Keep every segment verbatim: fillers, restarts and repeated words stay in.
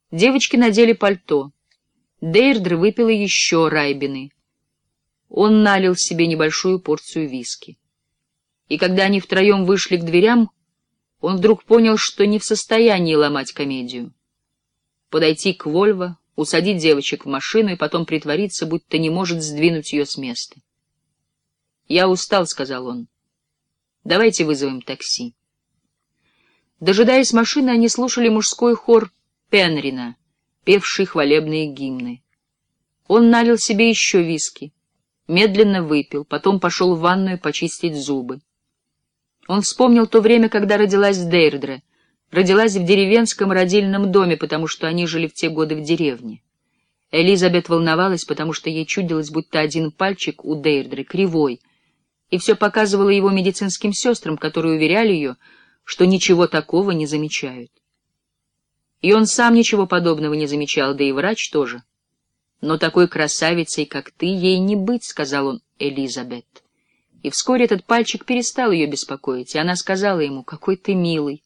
Девочки надели пальто. Дейрдре выпила еще райбины. Он налил себе небольшую порцию виски. И когда они втроем вышли к дверям, он вдруг понял, что не в состоянии ломать комедию. Подойти к Вольво, усадить девочек в машину и потом притвориться, будто не может сдвинуть ее с места. «Я устал», — сказал он. «Давайте вызовем такси». Дожидаясь машины, они слушали мужской хор Пенрина, певший хвалебные гимны. Он налил себе еще виски, медленно выпил, потом пошел в ванную почистить зубы. Он вспомнил то время, когда родилась Дейрдре, родилась в деревенском родильном доме, потому что они жили в те годы в деревне. Элизабет волновалась, потому что ей чудилось, будто один пальчик у Дейрдры кривой, и все показывала его медицинским сестрам, которые уверяли ее, что ничего такого не замечают. И он сам ничего подобного не замечал, да и врач тоже. «Но такой красавицей, как ты, ей не быть», — сказал он Элизабет. И вскоре этот пальчик перестал ее беспокоить, и она сказала ему: «Какой ты милый».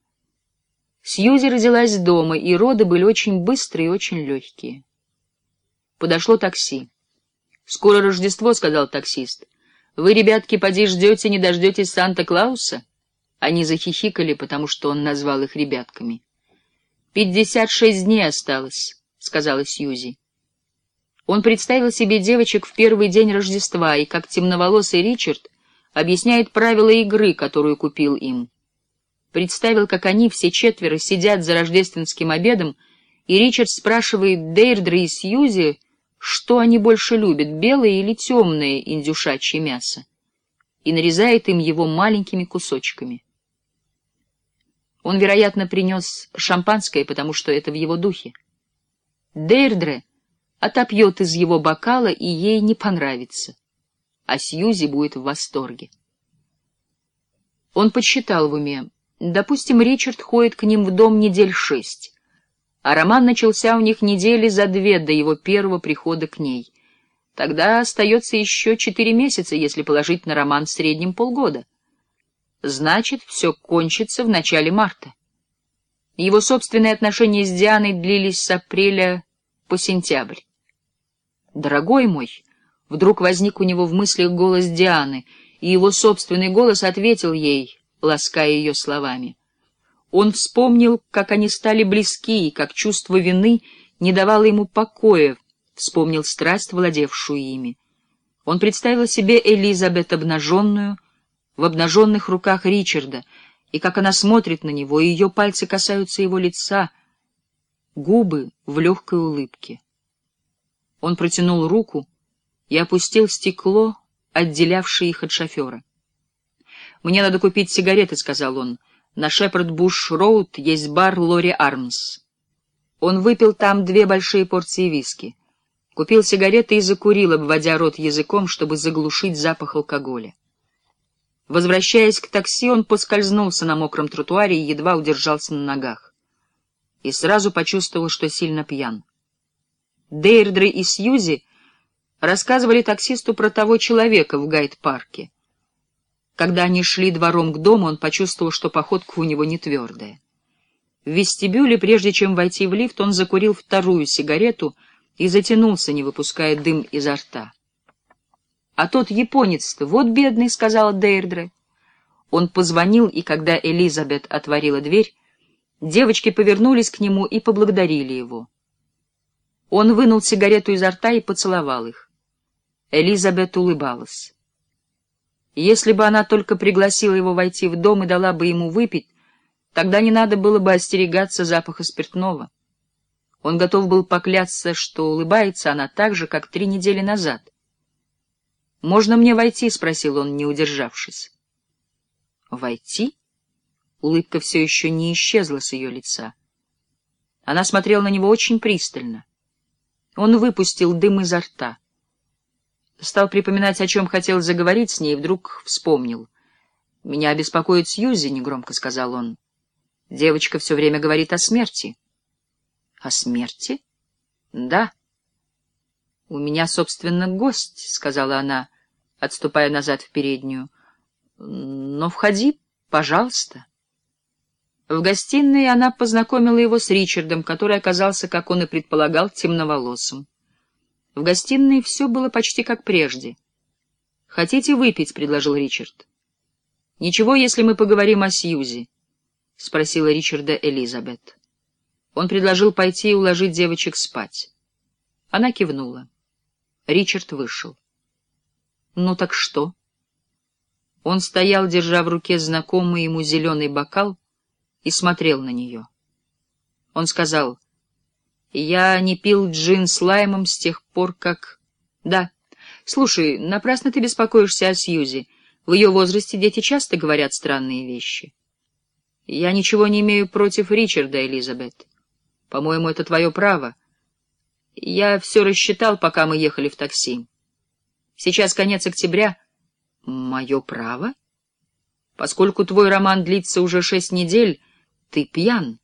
Сьюзи родилась дома, и роды были очень быстрые и очень легкие. Подошло такси. «Скоро Рождество», — сказал таксист. «Вы, ребятки, поди ждете, не дождетесь Санта-Клауса?» Они захихикали, потому что он назвал их ребятками. «Пятьдесят шесть дней осталось», — сказала Сьюзи. Он представил себе девочек в первый день Рождества, и как темноволосый Ричард объясняет правила игры, которую купил им. Представил, как они, все четверо, сидят за рождественским обедом, и Ричард спрашивает Дейрдре и Сьюзи, что они больше любят, белое или темное индюшачье мясо, и нарезает им его маленькими кусочками. Он, вероятно, принес шампанское, потому что это в его духе. Дейрдре отопьет из его бокала, и ей не понравится, а Сьюзи будет в восторге. Он подсчитал в уме. Допустим, Ричард ходит к ним в дом недель шесть, а роман начался у них недели за две до его первого прихода к ней. Тогда остается еще четыре месяца, если положить на роман в среднем полгода. Значит, все кончится в начале марта. Его собственные отношения с Дианой длились с апреля по сентябрь. «Дорогой мой», — вдруг возник у него в мыслях голос Дианы, и его собственный голос ответил ей, лаская ее словами. Он вспомнил, как они стали близки, и как чувство вины не давало ему покоя, вспомнил страсть, владевшую ими. Он представил себе Элизабет обнаженную, в обнаженных руках Ричарда, и как она смотрит на него, и ее пальцы касаются его лица, губы в легкой улыбке. Он протянул руку и опустил стекло, отделявшее их от шофера. «Мне надо купить сигареты», — сказал он. «На Шепард-Буш-Роуд есть бар Лори Армс». Он выпил там две большие порции виски, купил сигареты и закурил, обводя рот языком, чтобы заглушить запах алкоголя. Возвращаясь к такси, он поскользнулся на мокром тротуаре и едва удержался на ногах. И сразу почувствовал, что сильно пьян. Дейрдре и Сьюзи рассказывали таксисту про того человека в Гайд-парке. Когда они шли двором к дому, он почувствовал, что походка у него не твердая. В вестибюле, прежде чем войти в лифт, он закурил вторую сигарету и затянулся, не выпуская дым изо рта. «А тот японец-то, вот бедный», — сказала Дейрдре. Он позвонил, и когда Элизабет отворила дверь, девочки повернулись к нему и поблагодарили его. Он вынул сигарету изо рта и поцеловал их. Элизабет улыбалась. Если бы она только пригласила его войти в дом и дала бы ему выпить, тогда не надо было бы остерегаться запаха спиртного. Он готов был поклясться, что улыбается она так же, как три недели назад. «Можно мне войти?» — спросил он, не удержавшись. «Войти?» Улыбка все еще не исчезла с ее лица. Она смотрела на него очень пристально. Он выпустил дым изо рта. Стал припоминать, о чем хотел заговорить с ней, и вдруг вспомнил. «Меня беспокоит Сьюзи», — негромко сказал он. «Девочка все время говорит о смерти». «О смерти?» «Да». «У меня, собственно, гость», — сказала она, отступая назад в переднюю. «Но входи, пожалуйста». В гостиной она познакомила его с Ричардом, который оказался, как он и предполагал, темноволосым. В гостиной все было почти как прежде. «Хотите выпить?» — предложил Ричард. «Ничего, если мы поговорим о Сьюзи?» — спросила Ричарда Элизабет. Он предложил пойти и уложить девочек спать. Она кивнула. Ричард вышел. «Ну так что?» Он стоял, держа в руке знакомый ему зеленый бокал, и смотрел на нее. Он сказал: «Я не пил джин с лаймом с тех пор, как...» «Да. Слушай, напрасно ты беспокоишься о Сьюзи. В ее возрасте дети часто говорят странные вещи». «Я ничего не имею против Ричарда, Элизабет. По-моему, это твое право. Я все рассчитал, пока мы ехали в такси. Сейчас конец октября». «Мое право? Поскольку твой роман длится уже шесть недель, ты пьян».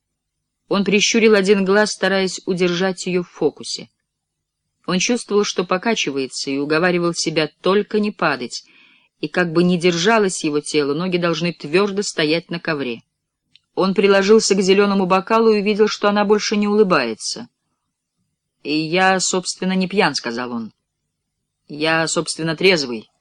Он прищурил один глаз, стараясь удержать ее в фокусе. Он чувствовал, что покачивается, и уговаривал себя только не падать, и как бы ни держалось его тело, ноги должны твердо стоять на ковре. Он приложился к зеленому бокалу и увидел, что она больше не улыбается. «И я, собственно, не пьян», — сказал он. «Я, собственно, трезвый.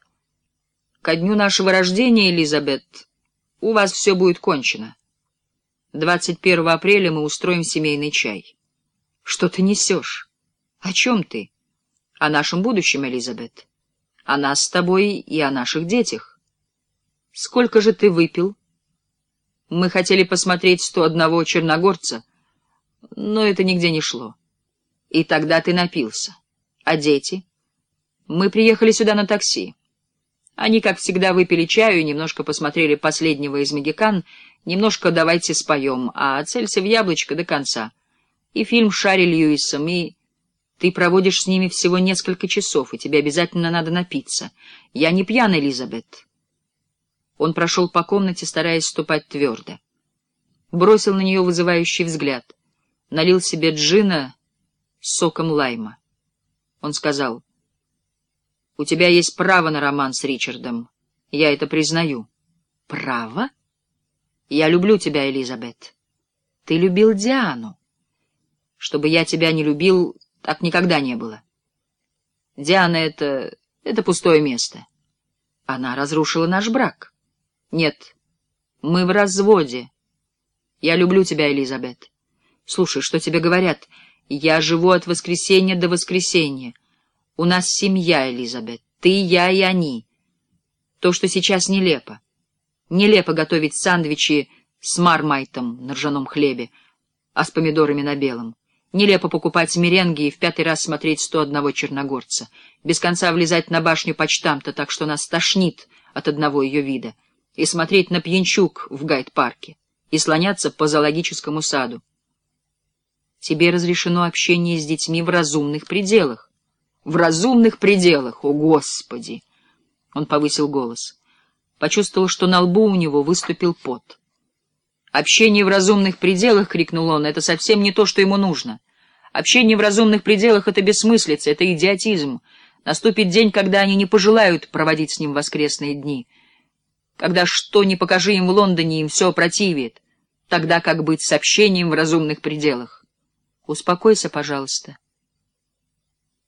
Ко дню нашего рождения, Элизабет, у вас все будет кончено. двадцать первого апреля мы устроим семейный чай». «Что ты несешь? О чем ты?» «О нашем будущем, Элизабет. О нас с тобой и о наших детях». «Сколько же ты выпил?» «Мы хотели посмотреть сто одного черногорца, но это нигде не шло». «И тогда ты напился. А дети?» «Мы приехали сюда на такси. Они, как всегда, выпили чаю, немножко посмотрели последнего из «Могикан», немножко «Давайте споем», а «Целься в яблочко» до конца. И фильм с Шарри Льюисом, и... Ты проводишь с ними всего несколько часов, и тебе обязательно надо напиться. Я не пьян, Элизабет». Он прошел по комнате, стараясь ступать твердо. Бросил на нее вызывающий взгляд. Налил себе джина с соком лайма. Он сказал: «У тебя есть право на роман с Ричардом. Я это признаю». «Право? Я люблю тебя, Элизабет. Ты любил Диану. Чтобы я тебя не любил, так никогда не было. Диана — это... это пустое место. Она разрушила наш брак. Нет, мы в разводе. Я люблю тебя, Элизабет. Слушай, что тебе говорят? Я живу от воскресенья до воскресенья. У нас семья, Элизабет. Ты, я и они. То, что сейчас нелепо. Нелепо готовить сэндвичи с мармайтом на ржаном хлебе, а с помидорами на белом. Нелепо покупать меренги и в пятый раз смотреть сто одного черногорца. Без конца влезать на башню почтамта, так что нас тошнит от одного ее вида. И смотреть на пьянчуг в гайд-парке. И слоняться по зоологическому саду. Тебе разрешено общение с детьми в разумных пределах. В разумных пределах, о Господи! Он повысил голос. Почувствовал, что на лбу у него выступил пот. «Общение в разумных пределах», — крикнул он, — «это совсем не то, что ему нужно. Общение в разумных пределах — это бессмыслица, это идиотизм. Наступит день, когда они не пожелают проводить с ним воскресные дни. Когда что ни покажи им в Лондоне, им все опротивит. Тогда как быть с общением в разумных пределах?» «Успокойся, пожалуйста».